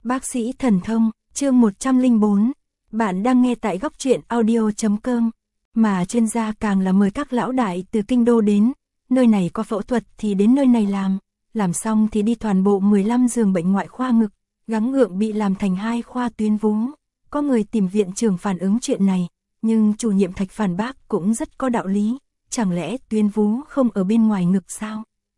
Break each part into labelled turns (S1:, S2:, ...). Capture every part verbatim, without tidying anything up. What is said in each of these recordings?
S1: Bác sĩ thần thông, chương một trăm lẻ bốn. Bạn đang nghe tại góc truyện audio chấm com. Mà chuyên gia càng là mời các lão đại từ kinh đô đến, nơi này có phẫu thuật thì đến nơi này làm, làm xong thì đi toàn bộ mười lăm giường bệnh ngoại khoa ngực, gắng gượng bị làm thành hai khoa tuyến vú. Có người tìm viện trưởng phản ứng chuyện này, nhưng chủ nhiệm Thạch phản bác cũng rất có đạo lý, chẳng lẽ tuyến vú không ở bên ngoài ngực sao?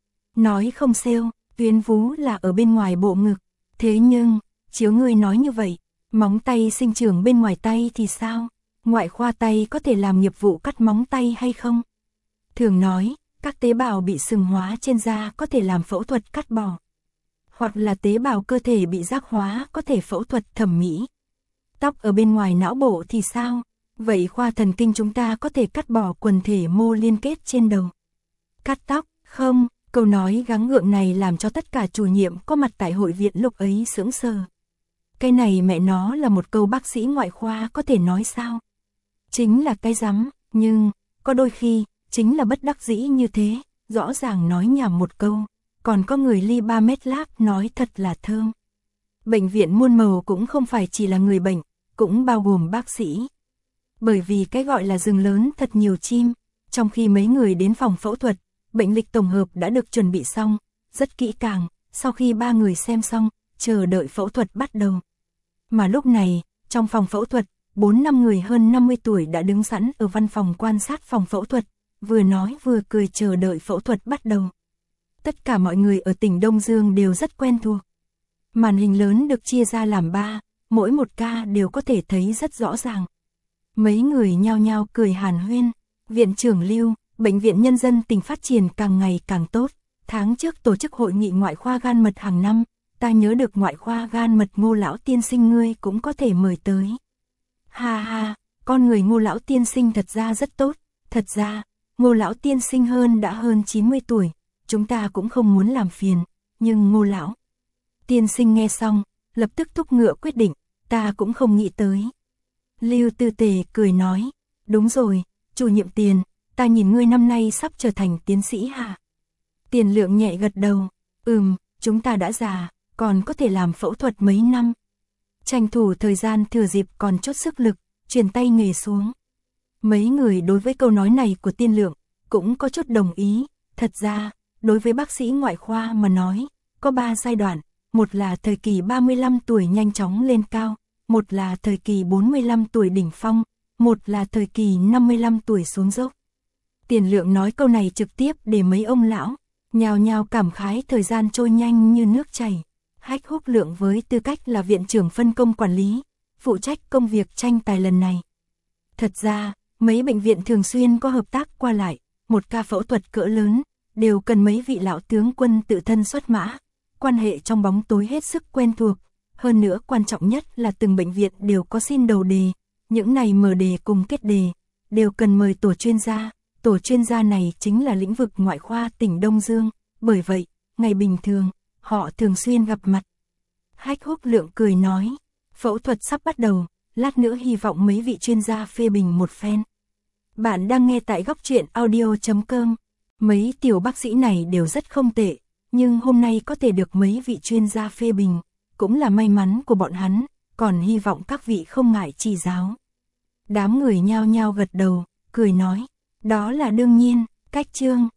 S1: Nói không xêu, tuyến vú là ở bên ngoài bộ ngực, thế nhưng, chiếu ngươi nói như vậy, móng tay sinh trưởng bên ngoài tay thì sao? Ngoại khoa tay có thể làm nghiệp vụ cắt móng tay hay không? Thường nói, các tế bào bị sừng hóa trên da có thể làm phẫu thuật cắt bỏ. Hoặc là tế bào cơ thể bị rác hóa có thể phẫu thuật thẩm mỹ. Tóc ở bên ngoài não bộ thì sao? Vậy khoa thần kinh chúng ta có thể cắt bỏ quần thể mô liên kết trên đầu. Cắt tóc, không, câu nói gắng gượng này làm cho tất cả chủ nhiệm có mặt tại hội viện lúc ấy sững sờ. Cái này mẹ nó là một câu bác sĩ ngoại khoa có thể nói sao? Chính là cái rắm, nhưng, có đôi khi, chính là bất đắc dĩ như thế, rõ ràng nói nhảm một câu, còn có người ly ba mét láp nói thật là thơm. Bệnh viện muôn màu cũng không phải chỉ là người bệnh, cũng bao gồm bác sĩ. Bởi vì cái gọi là rừng lớn thật nhiều chim, trong khi mấy người đến phòng phẫu thuật, bệnh lịch tổng hợp đã được chuẩn bị xong, rất kỹ càng, sau khi ba người xem xong, chờ đợi phẫu thuật bắt đầu. Mà lúc này, trong phòng phẫu thuật, bốn năm người hơn năm mươi tuổi đã đứng sẵn ở văn phòng quan sát phòng phẫu thuật, vừa nói vừa cười chờ đợi phẫu thuật bắt đầu. Tất cả mọi người ở tỉnh Đông Dương đều rất quen thuộc. Màn hình lớn được chia ra làm ba, mỗi một ca đều có thể thấy rất rõ ràng. Mấy người nhao nhao cười hàn huyên, viện trưởng Lưu, Bệnh viện Nhân dân tỉnh phát triển càng ngày càng tốt. Tháng trước tổ chức hội nghị ngoại khoa gan mật hàng năm, ta nhớ được ngoại khoa gan mật Ngô lão tiên sinh ngươi cũng có thể mời tới. Ha ha, con người Ngô lão tiên sinh thật ra rất tốt, thật ra, Ngô lão tiên sinh hơn đã hơn chín mươi tuổi, chúng ta cũng không muốn làm phiền, nhưng Ngô lão tiên sinh nghe xong, lập tức thúc ngựa quyết định, ta cũng không nghĩ tới. Lưu Tư Tề cười nói, đúng rồi, chủ nhiệm Tiền, ta nhìn ngươi năm nay sắp trở thành tiến sĩ hả? Tiền Lượng nhẹ gật đầu, ừm, chúng ta đã già, còn có thể làm phẫu thuật mấy năm. Tranh thủ thời gian thừa dịp còn chốt sức lực, truyền tay nghề xuống. Mấy người đối với câu nói này của Tiên Lượng, cũng có chút đồng ý, thật ra, đối với bác sĩ ngoại khoa mà nói, có ba giai đoạn, một là thời kỳ ba mươi lăm tuổi nhanh chóng lên cao, một là thời kỳ bốn mươi lăm tuổi đỉnh phong, một là thời kỳ năm mươi lăm tuổi xuống dốc. Tiền Lượng nói câu này trực tiếp để mấy ông lão nhào nhào cảm khái thời gian trôi nhanh như nước chảy. Hách Húc Lượng với tư cách là viện trưởng phân công quản lý, phụ trách công việc tranh tài lần này. Thật ra, mấy bệnh viện thường xuyên có hợp tác qua lại, một ca phẫu thuật cỡ lớn, đều cần mấy vị lão tướng quân tự thân xuất mã, quan hệ trong bóng tối hết sức quen thuộc. Hơn nữa quan trọng nhất là từng bệnh viện đều có xin đầu đề, những này mở đề cùng kết đề, đều cần mời tổ chuyên gia. Tổ chuyên gia này chính là lĩnh vực ngoại khoa tỉnh Đông Dương, bởi vậy, ngày bình thường, họ thường xuyên gặp mặt. Hách Húc Lượng cười nói, phẫu thuật sắp bắt đầu, lát nữa hy vọng mấy vị chuyên gia phê bình một phen. Bạn đang nghe tại góc truyện audio chấm com, mấy tiểu bác sĩ này đều rất không tệ, nhưng hôm nay có thể được mấy vị chuyên gia phê bình, cũng là may mắn của bọn hắn, còn hy vọng các vị không ngại chỉ giáo. Đám người nhao nhao gật đầu, cười nói, đó là đương nhiên, cách chương.